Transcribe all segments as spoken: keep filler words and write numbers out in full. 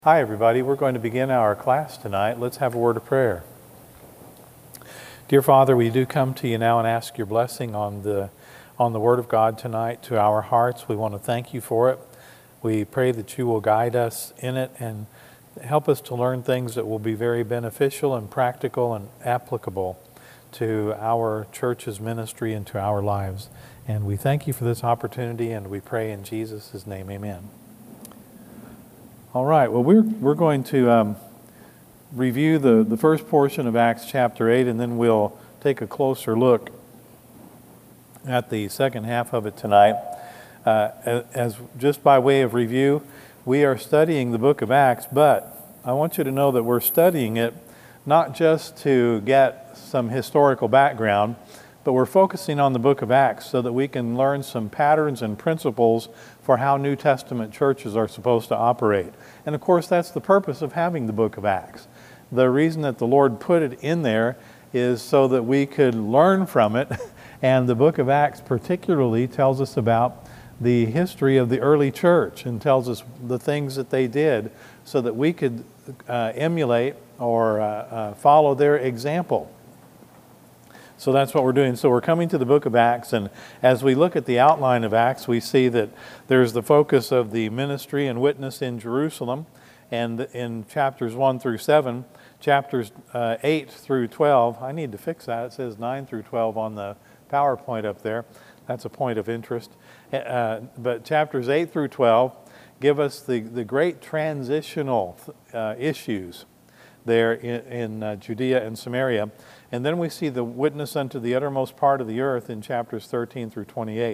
Hi everybody, we're going to begin our class tonight. Let's have a word of prayer. Dear Father, we do come to you now and ask your blessing on the on the Word of God tonight to our hearts. We want to thank you for it. We pray that you will guide us in it and help us to learn things that will be very beneficial and practical and applicable to our church's ministry and to our lives. And we thank you for this opportunity, and we pray in Jesus' name, amen. All right, well, we're, we're going to um, review the, the first portion of Acts chapter eight, and then we'll take a closer look at the second half of it tonight. Uh, as, as just by way of review, we are studying the book of Acts, but I want you to know that we're studying it not just to get some historical background, but we're focusing on the book of Acts so that we can learn some patterns and principles for how New Testament churches are supposed to operate. And of course, that's the purpose of having the book of Acts. The reason that the Lord put it in there is so that we could learn from it. And the book of Acts particularly tells us about the history of the early church and tells us the things that they did so that we could uh, emulate or uh, uh, follow their example. So that's what we're doing. So we're coming to the book of Acts, and as we look at the outline of Acts, we see that there's the focus of the ministry and witness in Jerusalem. And in chapters one through seven, chapters uh, eight through twelve, I need to fix that. It says nine through twelve on the PowerPoint up there. That's a point of interest. Uh, but chapters eight through twelve give us the, the great transitional uh, issues there in, in uh, Judea and Samaria. And then we see the witness unto the uttermost part of the earth in chapters thirteen through twenty-eight.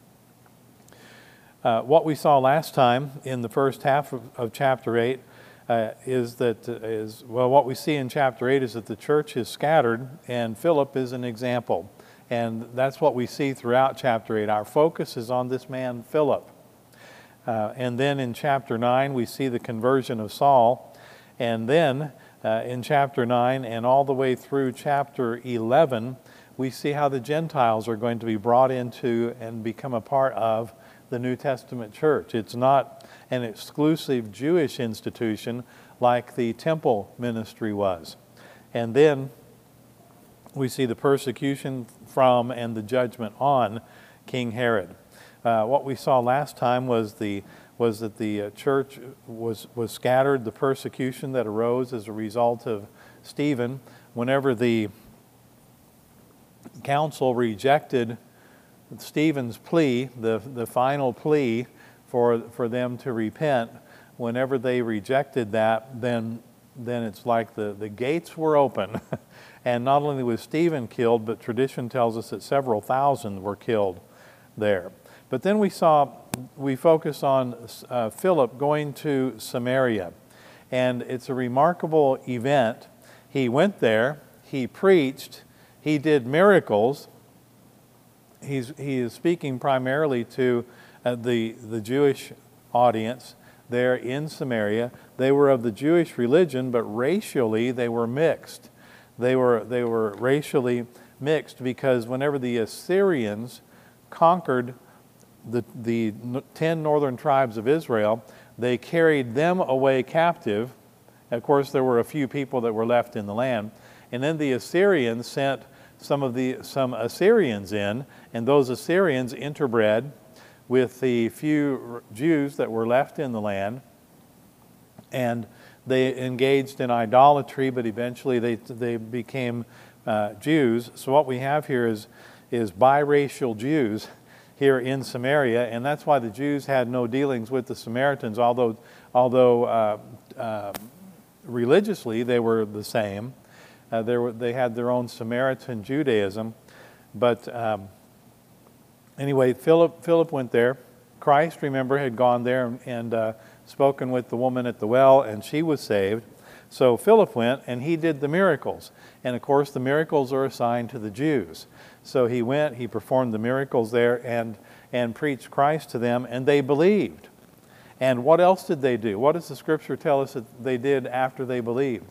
Uh, what we saw last time in the first half of, of chapter eight uh, is that, uh, is well, what we see in chapter eight is that the church is scattered, and Philip is an example. And that's what we see throughout chapter eight. Our focus is on this man, Philip. Uh, and then in chapter nine, we see the conversion of Saul. And then Uh, in chapter nine and all the way through chapter eleven, we see how the Gentiles are going to be brought into and become a part of the New Testament church. It's not an exclusive Jewish institution like the temple ministry was. And then we see the persecution from and the judgment on King Herod. Uh, what we saw last time was the was that the uh, church was, was scattered, the persecution that arose as a result of Stephen. Whenever the council rejected Stephen's plea, the, the final plea for, for them to repent, whenever they rejected that, then, then it's like the, the gates were open. And not only was Stephen killed, but tradition tells us that several thousand were killed there. But then we saw, we focus on uh, Philip going to Samaria. And it's a remarkable event. He went there, he preached, he did miracles. He's, he is speaking primarily to uh, the, the Jewish audience there in Samaria. They were of the Jewish religion, but racially they were mixed. They were, they were racially mixed because whenever the Assyrians conquered The, the ten northern tribes of Israel, they carried them away captive. Of course, there were a few people that were left in the land. And then the Assyrians sent some of the some Assyrians in, and those Assyrians interbred with the few Jews that were left in the land. And they engaged in idolatry, but eventually they they became uh, Jews. So what we have here is is biracial Jews here in Samaria, and that's why the Jews had no dealings with the Samaritans, although although uh, uh, religiously they were the same. Uh, they, were, they had their own Samaritan Judaism. But um, anyway, Philip, Philip went there. Christ, remember, had gone there and, and uh, spoken with the woman at the well, and she was saved. So Philip went, and he did the miracles. And of course, the miracles are assigned to the Jews. So he went, he performed the miracles there and, and preached Christ to them, and they believed. And what else did they do? What does the Scripture tell us that they did after they believed?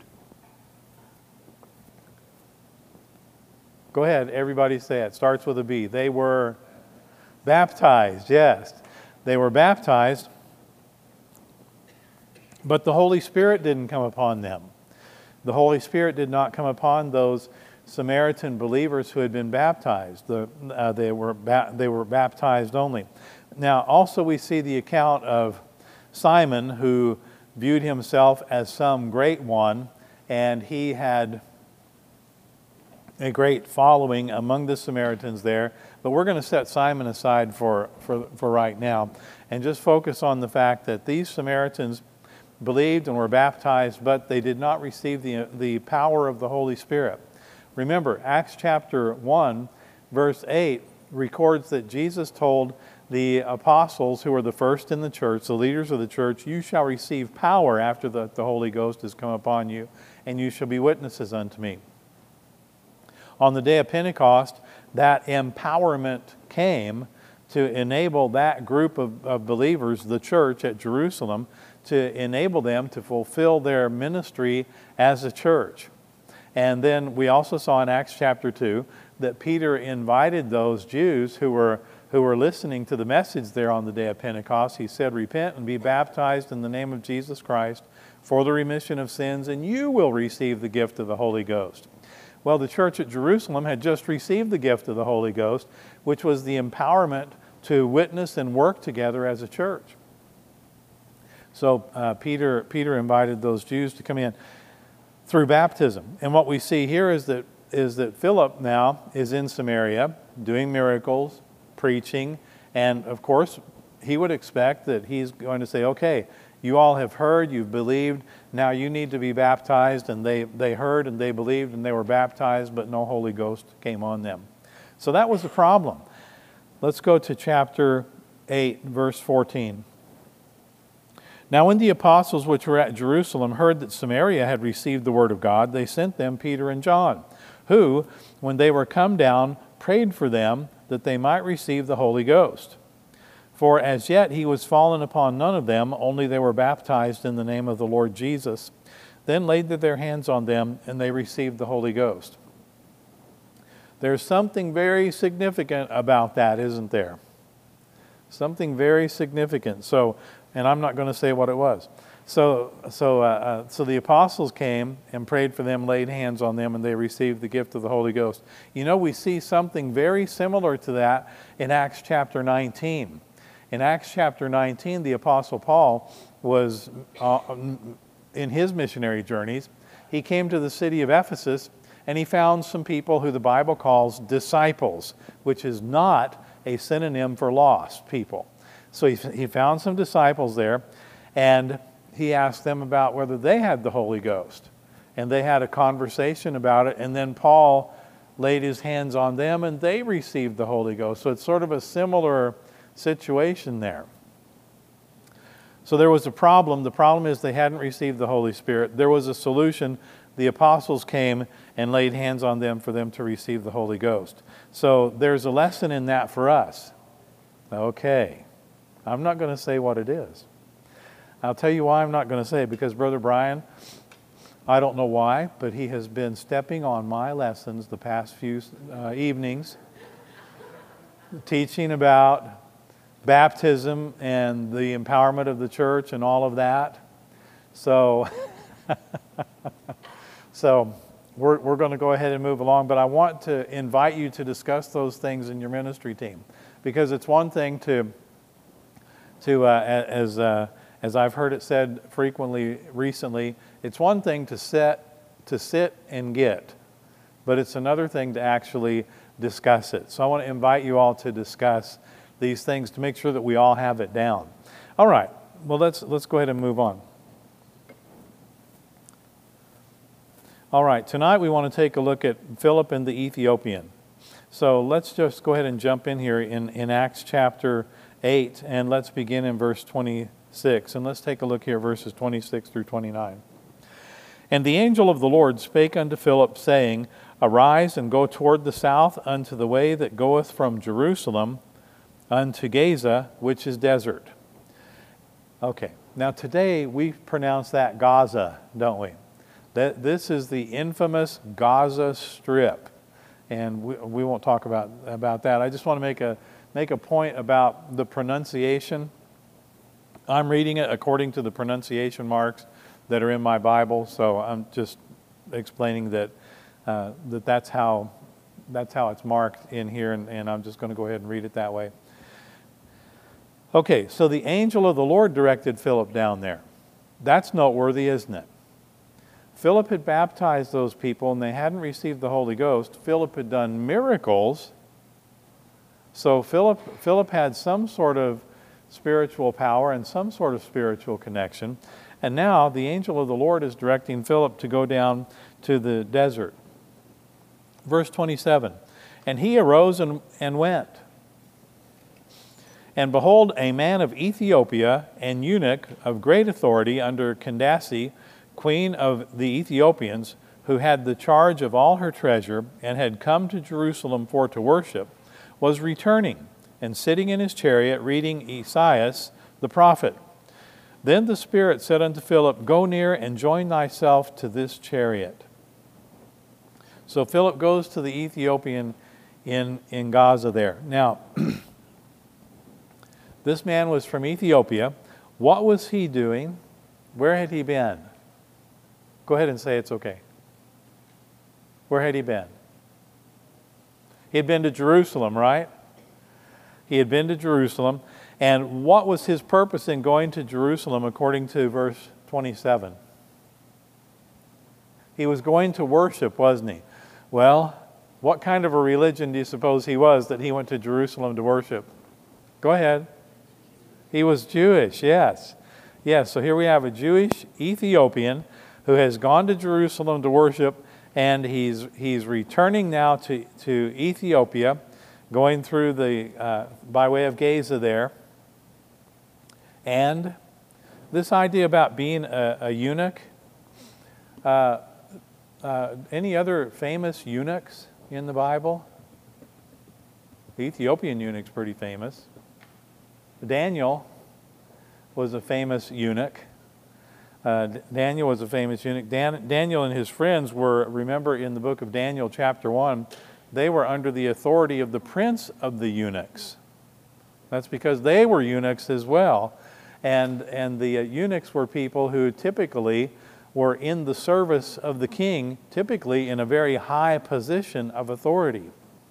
Go ahead, everybody say it. Starts with a B. They were baptized, yes. They were baptized. But the Holy Spirit didn't come upon them. The Holy Spirit did not come upon those Samaritan believers who had been baptized. The, uh, they were ba- they were baptized only. Now, also we see the account of Simon, who viewed himself as some great one, and he had a great following among the Samaritans there. But we're going to set Simon aside for, for, for right now and just focus on the fact that these Samaritans believed and were baptized, but they did not receive the, the power of the Holy Spirit. Remember, Acts chapter one, verse eight, records that Jesus told the apostles, who were the first in the church, the leaders of the church, you shall receive power after the, the Holy Ghost has come upon you, and you shall be witnesses unto me. On the day of Pentecost, that empowerment came to enable that group of, of believers, the church at Jerusalem, to enable them to fulfill their ministry as a church. And then we also saw in Acts chapter two that Peter invited those Jews who were who were listening to the message there on the day of Pentecost. He said, repent and be baptized in the name of Jesus Christ for the remission of sins, and you will receive the gift of the Holy Ghost. Well, the church at Jerusalem had just received the gift of the Holy Ghost, which was the empowerment to witness and work together as a church. So uh, Peter, Peter invited those Jews to come in through baptism. And what we see here is that is that Philip now is in Samaria doing miracles, preaching, and of course he would expect that he's going to say, okay, you all have heard, you've believed, now you need to be baptized. And they, they heard and they believed and they were baptized, but no Holy Ghost came on them. So that was the problem. Let's go to chapter eight, verse fourteen. Now when the apostles which were at Jerusalem heard that Samaria had received the word of God, they sent them Peter and John, who, when they were come down, prayed for them that they might receive the Holy Ghost. For as yet he was fallen upon none of them, only they were baptized in the name of the Lord Jesus. Then laid they their hands on them, and they received the Holy Ghost. There's something very significant about that, isn't there? Something very significant. So, and I'm not going to say what it was. So, so, uh, uh, so the apostles came and prayed for them, laid hands on them, and they received the gift of the Holy Ghost. You know, we see something very similar to that in Acts chapter nineteen. In Acts chapter nineteen, the apostle Paul was uh, in his missionary journeys. He came to the city of Ephesus, and he found some people who the Bible calls disciples, which is not a synonym for lost people. So he, he found some disciples there, and he asked them about whether they had the Holy Ghost. And they had a conversation about it, and then Paul laid his hands on them, and they received the Holy Ghost. So it's sort of a similar situation there. So there was a problem. The problem is they hadn't received the Holy Spirit. There was a solution. The apostles came and laid hands on them for them to receive the Holy Ghost. So there's a lesson in that for us. Okay. I'm not going to say what it is. I'll tell you why I'm not going to say it, because Brother Brian, I don't know why, but he has been stepping on my lessons the past few uh, evenings, teaching about baptism and the empowerment of the church and all of that. So, so we're, we're going to go ahead and move along, but I want to invite you to discuss those things in your ministry team, because it's one thing to, to uh, as uh, as I've heard it said frequently recently, it's one thing to sit, to sit and get, but it's another thing to actually discuss it. So I want to invite you all to discuss these things to make sure that we all have it down. All right, well, let's, let's go ahead and move on. All right, tonight we want to take a look at Philip and the Ethiopian. So let's just go ahead and jump in here in, in Acts chapter eight, and let's begin in verse twenty-six. And let's take a look here, verses twenty-six through twenty-nine. And the angel of the Lord spake unto Philip, saying, Arise and go toward the south unto the way that goeth from Jerusalem unto Gaza, which is desert. Okay, now today we pronounce that Gaza, don't we? That this is the infamous Gaza Strip, and we, we won't talk about about that. I just want to make a make a point about the pronunciation I'm reading it according to the pronunciation marks that are in my Bible, so I'm just explaining that uh, that that's how that's how it's marked in here, and, and I'm just going to go ahead and read it that way. Okay, so the angel of the Lord directed Philip down there. That's noteworthy, isn't it? Philip had baptized those people, and they hadn't received the Holy Ghost. Philip had done miracles. So Philip, Philip had some sort of spiritual power and some sort of spiritual connection. And now the angel of the Lord is directing Philip to go down to the desert. Verse twenty-seven, and he arose and, and went. And behold, a man of Ethiopia, an eunuch of great authority under Candace, queen of the Ethiopians, who had the charge of all her treasure and had come to Jerusalem for to worship, was returning and sitting in his chariot reading Esaias the prophet. Then the Spirit said unto Philip, go near and join thyself to this chariot. So Philip goes to the Ethiopian in, in Gaza there. Now, this man was from Ethiopia. What was he doing? Where had he been? Go ahead and say it's okay. Where had he been? He had been to Jerusalem, right? He had been to Jerusalem. And what was his purpose in going to Jerusalem according to verse twenty-seven? He was going to worship, wasn't he? Well, what kind of a religion do you suppose he was that he went to Jerusalem to worship? Go ahead. He was Jewish, yes. Yes, so here we have a Jewish Ethiopian who has gone to Jerusalem to worship, and he's he's returning now to, to Ethiopia, going through the, uh, by way of Gaza there. And this idea about being a, a eunuch, uh, uh, any other famous eunuchs in the Bible? The Ethiopian eunuch's pretty famous. Daniel was a famous eunuch. Uh, Daniel was a famous eunuch. Dan, Daniel and his friends were, remember in the book of Daniel chapter one, they were under the authority of the prince of the eunuchs. That's because they were eunuchs as well. And, and the uh, eunuchs were people who typically were in the service of the king, typically in a very high position of authority.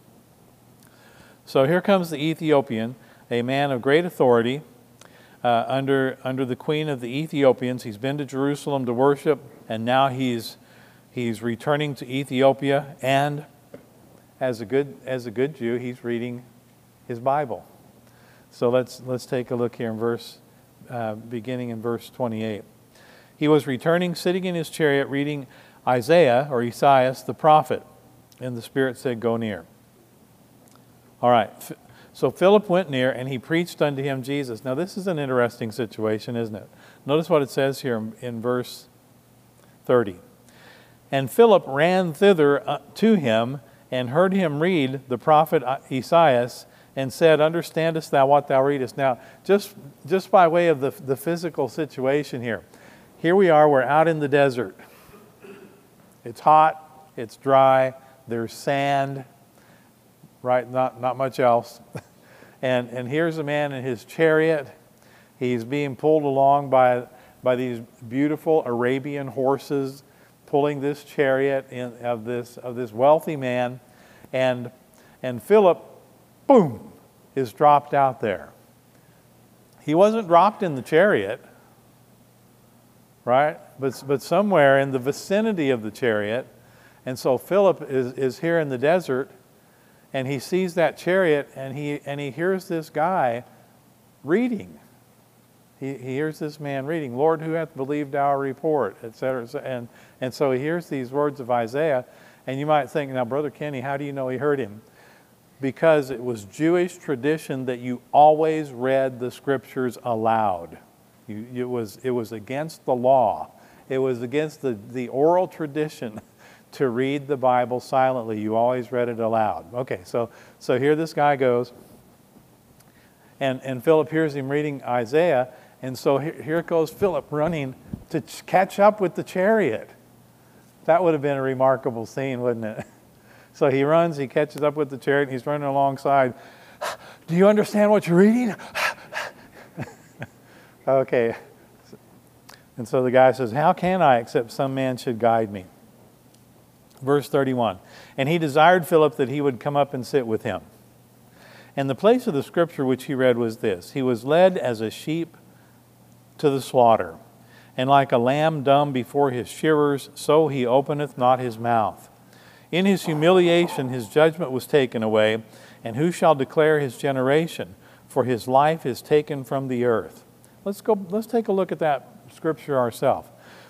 So here comes the Ethiopian, a man of great authority, uh, under, under the queen of the Ethiopians. He's been to Jerusalem to worship, and now he's, he's returning to Ethiopia, and as a good, as a good Jew, he's reading his Bible. So let's, let's take a look here in verse, uh, beginning in verse twenty-eight. He was returning, sitting in his chariot, reading Isaiah, or Esaias, the prophet. And the Spirit said, go near. All right. So Philip went near, and he preached unto him Jesus. Now this is an interesting situation, isn't it? Notice what it says here in, in verse thirty. And Philip ran thither to him, and heard him read the prophet Esaias, and said, understandest thou what thou readest? Now, just, just by way of the, the physical situation here, here we are, we're out in the desert. It's hot, it's dry, there's sand, right? Not, not much else. And, and here's a man in his chariot. He's being pulled along by, by these beautiful Arabian horses, pulling this chariot in, of, this, of this wealthy man. And, and Philip, boom, is dropped out there. He wasn't dropped in the chariot, right? But, but somewhere in the vicinity of the chariot. And so Philip is, is here in the desert, and he sees that chariot, and he, and he hears this guy reading. He, he hears this man reading, Lord, who hath believed our report, et cetera. And, and so he hears these words of Isaiah, and you might think, now, Brother Kenny, how do you know he heard him? Because it was Jewish tradition that you always read the Scriptures aloud. You, it, was, it was against the law. It was against the, the oral tradition to read the Bible silently. You always read it aloud. Okay, so, so here this guy goes, and, and Philip hears him reading Isaiah, and so here, here goes Philip running to ch- catch up with the chariot. That would have been a remarkable scene, wouldn't it? So he runs, he catches up with the chariot, and he's running alongside. Do you understand what you're reading? Okay. And so the guy says, how can I except some man should guide me? Verse thirty-one, and he desired Philip that he would come up and sit with him. And the place of the scripture which he read was this: he was led as a sheep to the slaughter, and like a lamb dumb before his shearers, so he openeth not his mouth. In his humiliation his judgment was taken away, and who shall declare his generation? For his life is taken from the earth. Let's go, let's take a look at that scripture ourselves.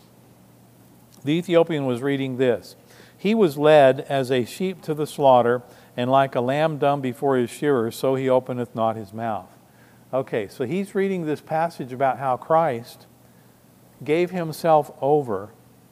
The Ethiopian was reading this: he was led as a sheep to the slaughter, and like a lamb dumb before his shearers, so he openeth not his mouth. Okay, so he's reading this passage about how Christ gave himself over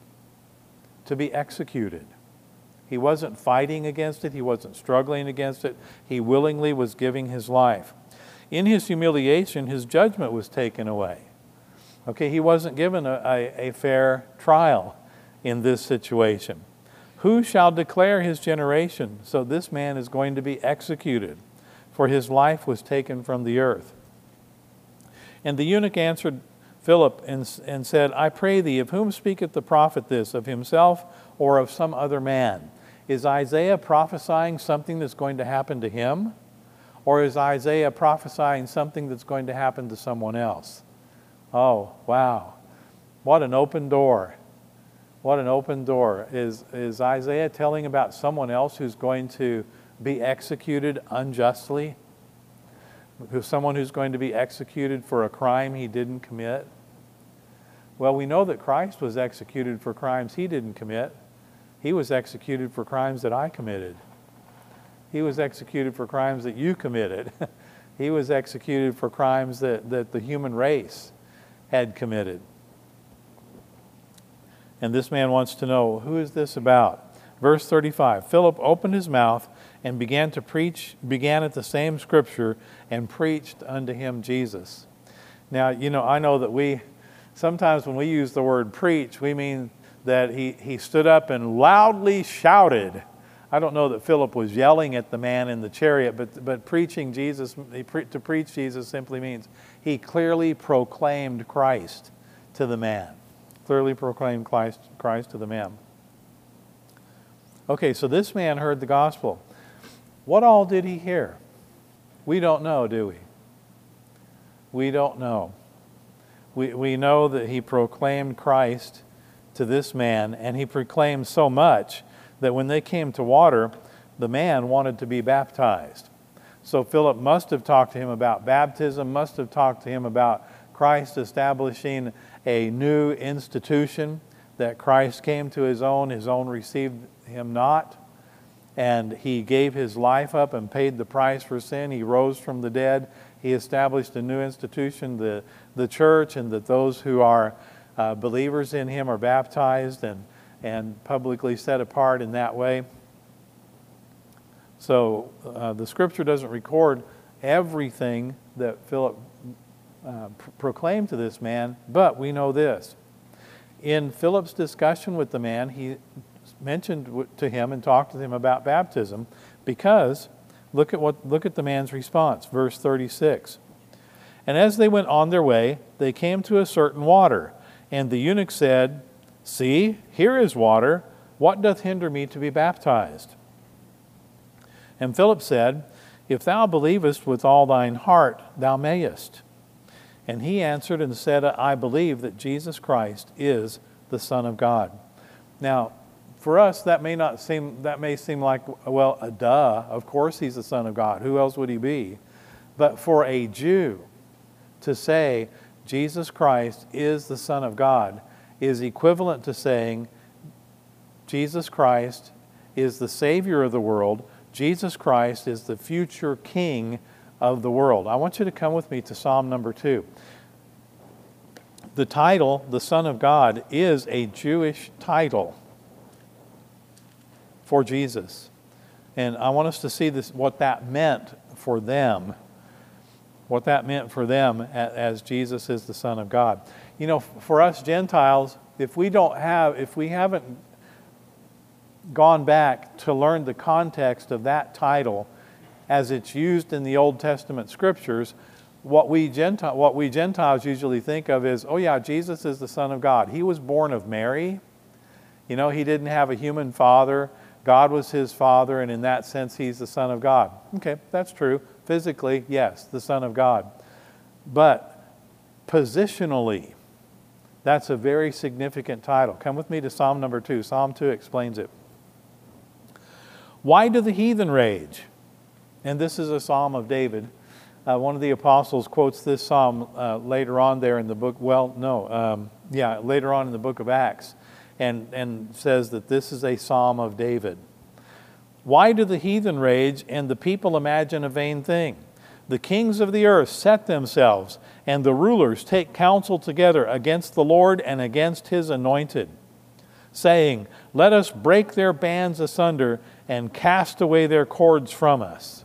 to be executed. He wasn't fighting against it. He wasn't struggling against it. He willingly was giving his life. In his humiliation, his judgment was taken away. Okay, he wasn't given a, a, a fair trial in this situation. Who shall declare his generation? So this man is going to be executed, for his life was taken from the earth. And the eunuch answered Philip and, and said, I pray thee, of whom speaketh the prophet this, of himself or of some other man? Is Isaiah prophesying something that's going to happen to him? Or is Isaiah prophesying something that's going to happen to someone else? Oh, wow. What an open door. What an open door. Is, is Isaiah telling about someone else who's going to be executed unjustly? Who's someone who's going to be executed for a crime he didn't commit? Well, we know that Christ was executed for crimes he didn't commit. He was executed for crimes that I committed. He was executed for crimes that you committed. He was executed for crimes that, that the human race had committed. And this man wants to know, who is this about? Verse thirty-five, Philip opened his mouth and began to preach, began at the same scripture and preached unto him Jesus. Now, you know, I know that we, sometimes when we use the word preach, we mean that he, he stood up and loudly shouted. I don't know that Philip was yelling at the man in the chariot, but, but preaching Jesus, to preach Jesus simply means he clearly proclaimed Christ to the man. Clearly proclaimed Christ, Christ to the man. Okay, so this man heard the gospel. What all did he hear? We don't know, do we? We don't know. We, we know that he proclaimed Christ to this man, and he proclaimed so much that when they came to water, the man wanted to be baptized. So Philip must have talked to him about baptism, must have talked to him about Christ establishing a new institution, that Christ came to his own, his own received him not, and he gave his life up and paid the price for sin. He rose from the dead. He established a new institution, the, the church, and that those who are uh, believers in him are baptized and, and publicly set apart in that way. So uh, the scripture doesn't record everything that Philip uh, pr- proclaimed to this man, but we know this. In Philip's discussion with the man, he mentioned to him and talked to him about baptism, because look at what look at the man's response, verse thirty-six. And as they went on their way, they came to a certain water, and the eunuch said, See, here is water. What doth hinder me to be baptized? And Philip said, If thou believest with all thine heart, thou mayest. And he answered and said, I believe that Jesus Christ is the Son of God. Now, for us, that may not seem, that may seem like, well, a duh, of course he's the Son of God. Who else would he be? But for a Jew to say Jesus Christ is the Son of God is equivalent to saying Jesus Christ is the Savior of the world. Jesus Christ is the future King of the world. I want you to come with me to Psalm number two. The title, the Son of God, is a Jewish title for Jesus. And I want us to see this, what that meant for them. What that meant for them as Jesus is the Son of God. You know, for us Gentiles, if we don't have, if we haven't gone back to learn the context of that title as it's used in the Old Testament scriptures, what we Gentile, what we Gentiles usually think of is, oh yeah, Jesus is the Son of God. He was born of Mary. You know, he didn't have a human father. God was his father, and in that sense, he's the Son of God. Okay, that's true. Physically, yes, the Son of God. But positionally, that's a very significant title. Come with me to Psalm number two. Psalm two explains it. Why do the heathen rage? And this is a psalm of David. Uh, one of the apostles quotes this psalm uh, later on there in the book, well, no, um, yeah, later on in the book of Acts, and, and says that this is a psalm of David. Why do the heathen rage and the people imagine a vain thing? The kings of the earth set themselves, and the rulers take counsel together against the Lord and against his anointed, saying, let us break their bands asunder and cast away their cords from us.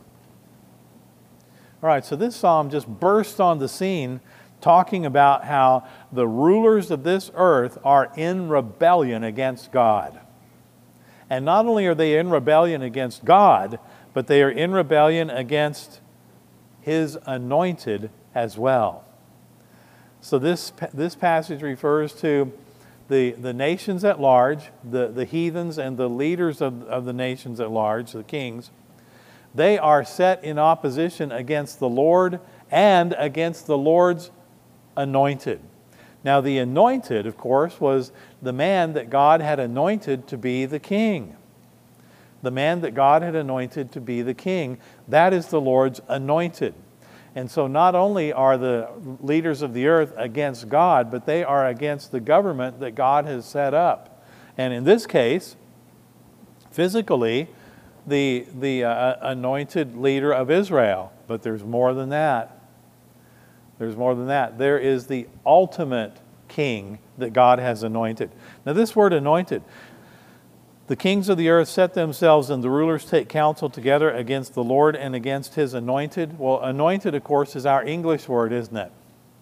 All right, so this psalm just burst on the scene talking about how the rulers of this earth are in rebellion against God. And not only are they in rebellion against God, but they are in rebellion against his anointed as well. So this, this passage refers to the, the nations at large, the, the heathens and the leaders of, of the nations at large, the kings. They are set in opposition against the Lord and against the Lord's anointed. Now, the anointed, of course, was the man that God had anointed to be the king. The man that God had anointed to be the king. That is the Lord's anointed. And so not only are the leaders of the earth against God, but they are against the government that God has set up. And in this case, physically, the, the uh, anointed leader of Israel. But there's more than that. There's more than that. There is the ultimate king that God has anointed. Now this word anointed, the kings of the earth set themselves and the rulers take counsel together against the Lord and against his anointed. Well, anointed, of course, is our English word, isn't it?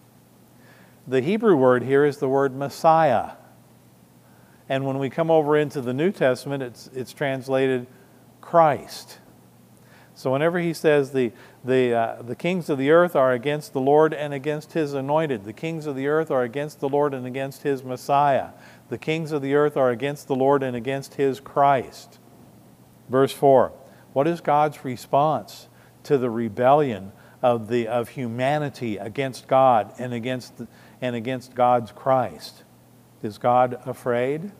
The Hebrew word here is the word Messiah. And when we come over into the New Testament, it's, it's translated Christ. So whenever he says the, the, uh, the kings of the earth are against the Lord and against his anointed, the kings of the earth are against the Lord and against his Messiah, the kings of the earth are against the Lord and against his Christ. Verse four, what is God's response to the rebellion of, the, of humanity against God and against, the, and against God's Christ? Is God afraid?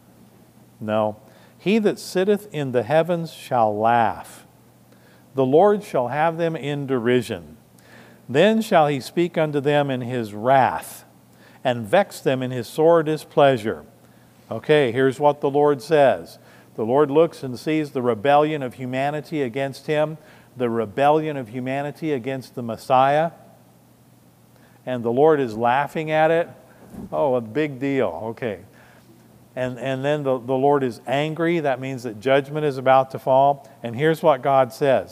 No. He that sitteth in the heavens shall laugh. The Lord shall have them in derision. Then shall he speak unto them in his wrath, and vex them in his sore displeasure. Okay, here's what the Lord says. The Lord looks and sees the rebellion of humanity against him, the rebellion of humanity against the Messiah, and the Lord is laughing at it. Oh, a big deal. Okay. And, and then the, the Lord is angry. That means that judgment is about to fall. And here's what God says.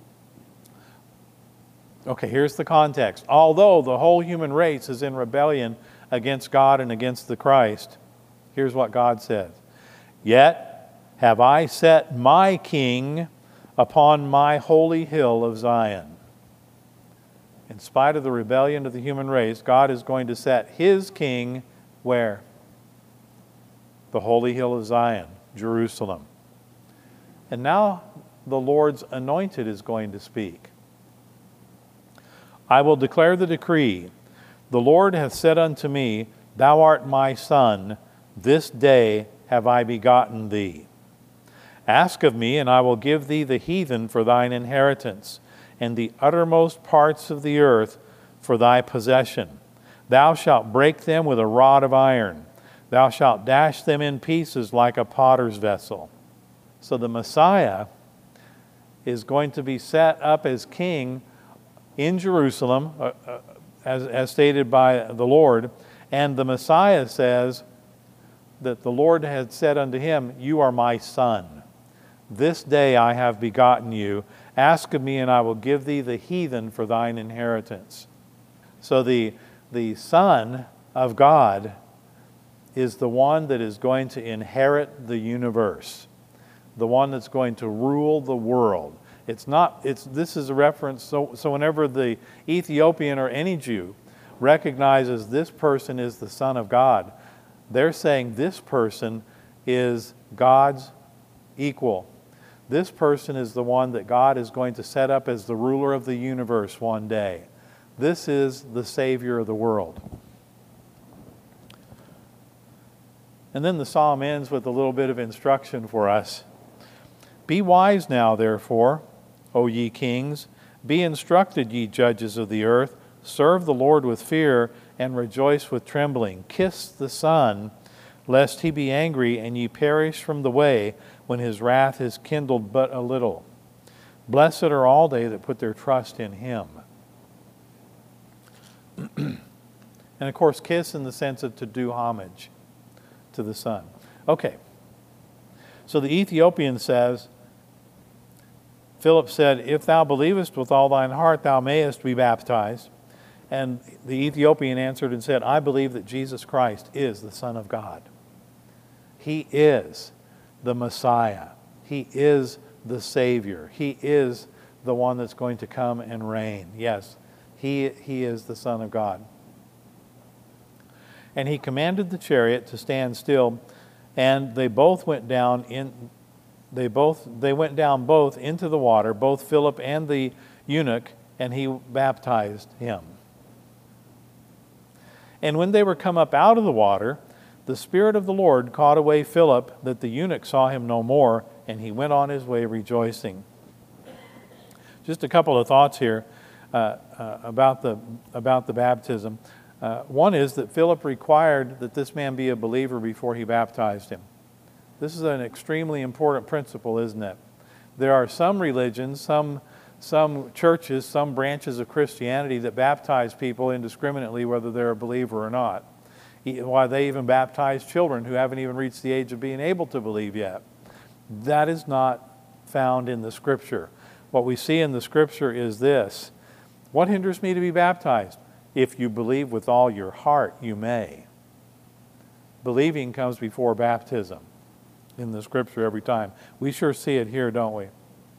Okay, here's the context. Although the whole human race is in rebellion against God and against the Christ, here's what God says. Yet have I set my king upon my holy hill of Zion. In spite of the rebellion of the human race, God is going to set his king where? The holy hill of Zion, Jerusalem. And now the Lord's anointed is going to speak. I will declare the decree. The Lord hath said unto me, Thou art my son, this day have I begotten thee. Ask of me, and I will give thee the heathen for thine inheritance, and the uttermost parts of the earth for thy possession. Thou shalt break them with a rod of iron. Thou shalt dash them in pieces like a potter's vessel. So the Messiah is going to be set up as king in Jerusalem, uh, uh, as, as stated by the Lord. And the Messiah says that the Lord had said unto him, You are my son. This day I have begotten you. Ask of me, and I will give thee the heathen for thine inheritance. So the, the Son of God is the one that is going to inherit the universe, the one that's going to rule the world. It's not, it's, this is a reference, so, so whenever the Ethiopian or any Jew recognizes this person is the Son of God, they're saying this person is God's equal. This person is the one that God is going to set up as the ruler of the universe one day. This is the Savior of the world. And then the psalm ends with a little bit of instruction for us. Be wise now, therefore, O ye kings. Be instructed, ye judges of the earth. Serve the Lord with fear, and rejoice with trembling. Kiss the Son, lest he be angry, and ye perish from the way, when his wrath is kindled but a little. Blessed are all they that put their trust in him. And of course, kiss in the sense of to do homage to the Son. Okay. So the Ethiopian says, Philip said, if thou believest with all thine heart, thou mayest be baptized. And the Ethiopian answered and said, I believe that Jesus Christ is the Son of God. He is the Messiah. He is the Savior. He is the one that's going to come and reign. Yes, he, he is the Son of God. And he commanded the chariot to stand still, and they both went down in they both they went down both into the water, both Philip and the eunuch, and he baptized him. And when they were come up out of the water, the Spirit of the Lord caught away Philip, that the eunuch saw him no more, and he went on his way rejoicing. Just a couple of thoughts here uh, uh, about the about the baptism. Uh, one is that Philip required that this man be a believer before he baptized him. This is an extremely important principle, isn't it? There are some religions, some some churches, some branches of Christianity that baptize people indiscriminately, whether they're a believer or not. Why they even baptize children who haven't even reached the age of being able to believe yet. That is not found in the Scripture. What we see in the Scripture is this. What hinders me to be baptized? If you believe with all your heart, you may. Believing comes before baptism in the Scripture every time. We sure see it here, don't we?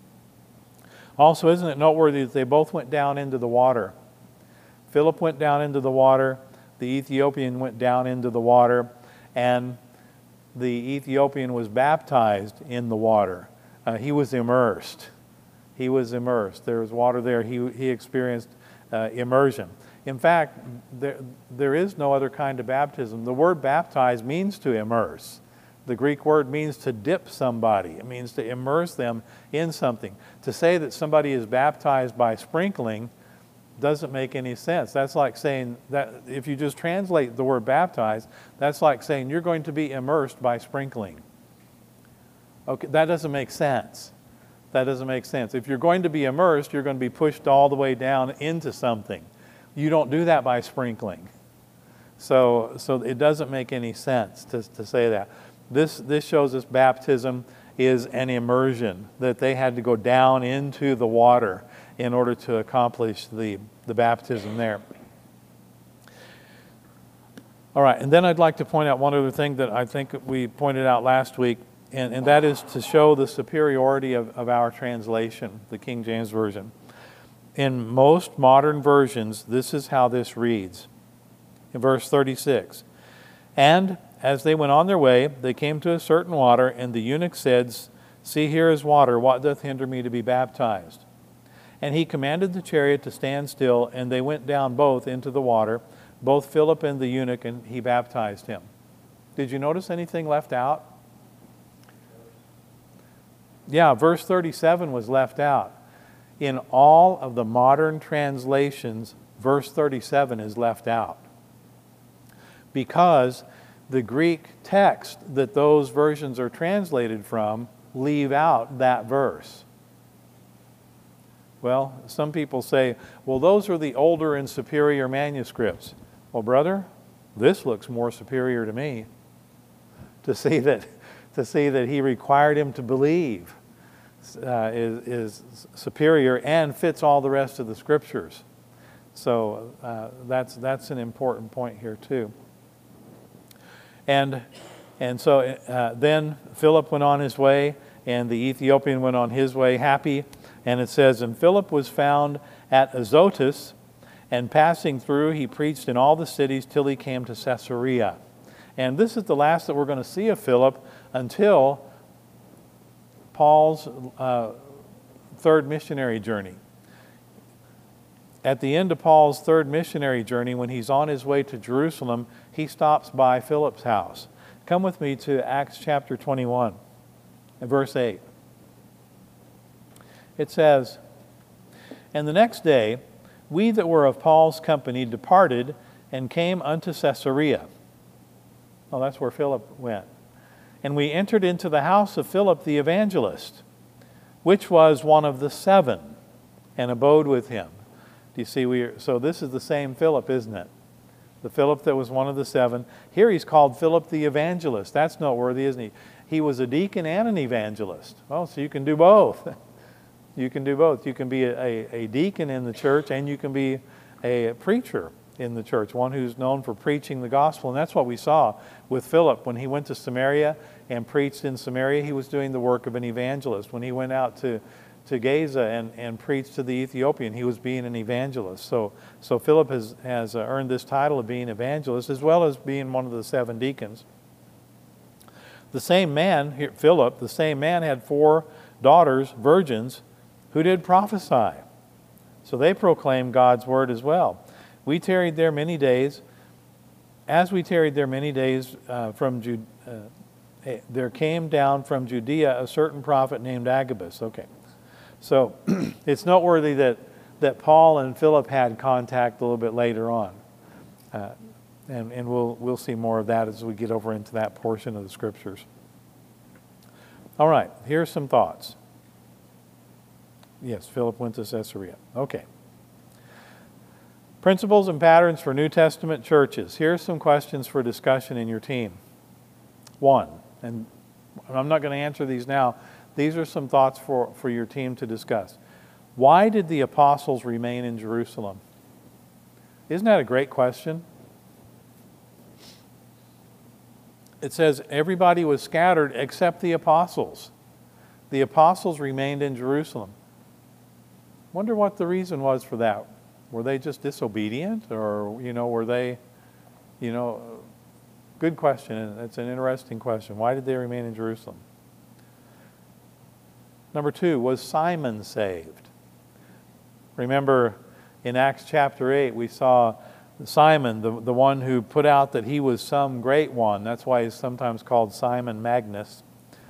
Also, isn't it noteworthy that they both went down into the water? Philip went down into the water, the Ethiopian went down into the water, and the Ethiopian was baptized in the water. Uh, he was immersed. He was immersed. There was water there. He, he experienced uh, immersion. In fact, there, there is no other kind of baptism. The word baptize means to immerse. The Greek word means to dip somebody. It means to immerse them in something. To say that somebody is baptized by sprinkling doesn't make any sense. That's like saying that if you just translate the word baptize, that's like saying you're going to be immersed by sprinkling. Okay, that doesn't make sense. That doesn't make sense. If you're going to be immersed, you're going to be pushed all the way down into something. You don't do that by sprinkling. So, so it doesn't make any sense to, to say that. This, this shows us baptism is an immersion, that they had to go down into the water in order to accomplish the, the baptism there. All right, and then I'd like to point out one other thing that I think we pointed out last week, and, and that is to show the superiority of, of our translation, the King James Version. In most modern versions, this is how this reads. In verse thirty-six, and as they went on their way, they came to a certain water, and the eunuch said, see, here is water. What doth hinder me to be baptized? And he commanded the chariot to stand still, and they went down both into the water, both Philip and the eunuch, and he baptized him. Did you notice anything left out? Yeah, verse thirty-seven was left out. In all of the modern translations, verse thirty-seven is left out. Because the Greek text that those versions are translated from leave out that verse. Well, some people say, well, those are the older and superior manuscripts. Well, brother, this looks more superior to me. To see that, to see that he required him to believe uh, is, is superior and fits all the rest of the Scriptures. So uh, that's, that's an important point here too. And, and so uh, then Philip went on his way, and the Ethiopian went on his way, happy And it says, and Philip was found at Azotus, and passing through, he preached in all the cities till he came to Caesarea. And this is the last that we're going to see of Philip until Paul's uh, third missionary journey. At the end of Paul's third missionary journey, when he's on his way to Jerusalem, he stops by Philip's house. Come with me to Acts chapter twenty-one, verse eight. It says, and the next day, we that were of Paul's company departed and came unto Caesarea. Oh, that's where Philip went. And we entered into the house of Philip the evangelist, which was one of the seven, and abode with him. Do you see? We are, so this is the same Philip, isn't it? The Philip that was one of the seven. Here he's called Philip the evangelist. That's noteworthy, isn't he? He was a deacon and an evangelist. Oh, so you can do both. You can do both. You can be a, a, a deacon in the church, and you can be a preacher in the church, one who's known for preaching the gospel. And that's what we saw with Philip. When he went to Samaria and preached in Samaria, he was doing the work of an evangelist. When he went out to, to Gaza and, and preached to the Ethiopian, he was being an evangelist. So, so Philip has, has earned this title of being evangelist, as well as being one of the seven deacons. The same man, here, Philip, the same man had four daughters, virgins, who did prophesy. So they proclaimed God's word as well. We tarried there many days. As we tarried there many days, uh, from Ju- uh, there came down from Judea a certain prophet named Agabus. Okay, so it's noteworthy that, that Paul and Philip had contact a little bit later on. Uh, and and we'll, we'll see more of that as we get over into that portion of the Scriptures. All right, here's some thoughts. Yes, Philip went to Caesarea. Okay. Principles and patterns for New Testament churches. Here's some questions for discussion in your team. One, and I'm not going to answer these now. These are some thoughts for, for your team to discuss. Why did the apostles remain in Jerusalem? Isn't that a great question? It says everybody was scattered except the apostles. The apostles remained in Jerusalem. Wonder what the reason was for that. Were they just disobedient, or, you know, were they, you know, good question. And it's an interesting question. Why did they remain in Jerusalem? Number two, was Simon saved? Remember in Acts chapter eight, we saw Simon, the, the one who put out that he was some great one. That's why he's sometimes called Simon Magnus,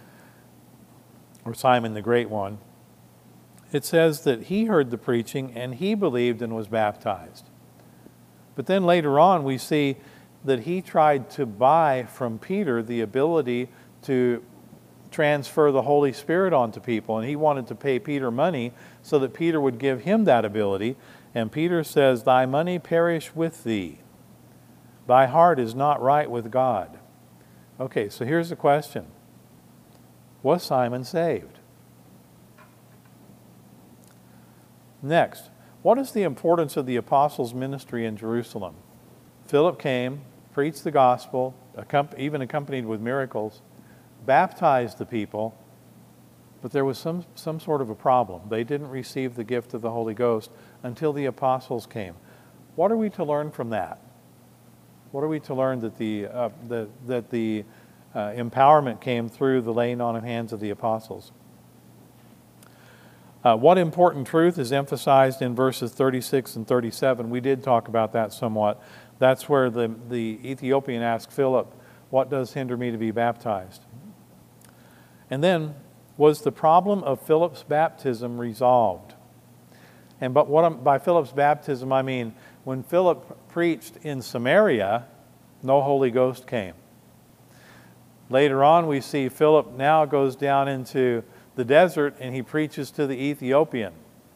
or Simon the Great One. It says that he heard the preaching and he believed and was baptized. But then later on we see that he tried to buy from Peter the ability to transfer the Holy Spirit onto people. And he wanted to pay Peter money so that Peter would give him that ability. And Peter says, thy money perish with thee. Thy heart is not right with God. Okay, so here's the question. Was Simon saved? Next, what is the importance of the apostles' ministry in Jerusalem? Philip came, preached the gospel, even accompanied with miracles, baptized the people, but there was some, some sort of a problem. They didn't receive the gift of the Holy Ghost until the apostles came. What are we to learn from that? What are we to learn that the, uh, the, that the uh, empowerment came through the laying on of hands of the apostles? Uh, what important truth is emphasized in verses thirty-six and thirty-seven? We did talk about that somewhat. That's where the, the Ethiopian asked Philip, what does hinder me to be baptized? And then, was the problem of Philip's baptism resolved? And but what I'm, by Philip's baptism, I mean when Philip preached in Samaria, no Holy Ghost came. Later on, we see Philip now goes down into the desert and he preaches to the Ethiopian.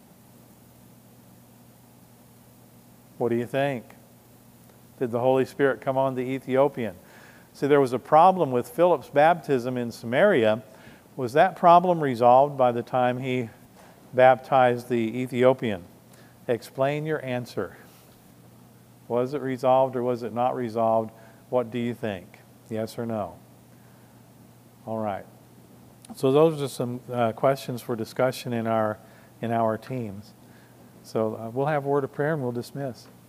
What do you think? Did the Holy Spirit come on the Ethiopian? See, there was a problem with Philip's baptism in Samaria. Was that problem resolved by the time he baptized the Ethiopian? Explain your answer. Was it resolved or was it not resolved? What do you think? Yes or no? All right. So those are some uh, questions for discussion in our in our teams. So uh, we'll have a word of prayer and we'll dismiss.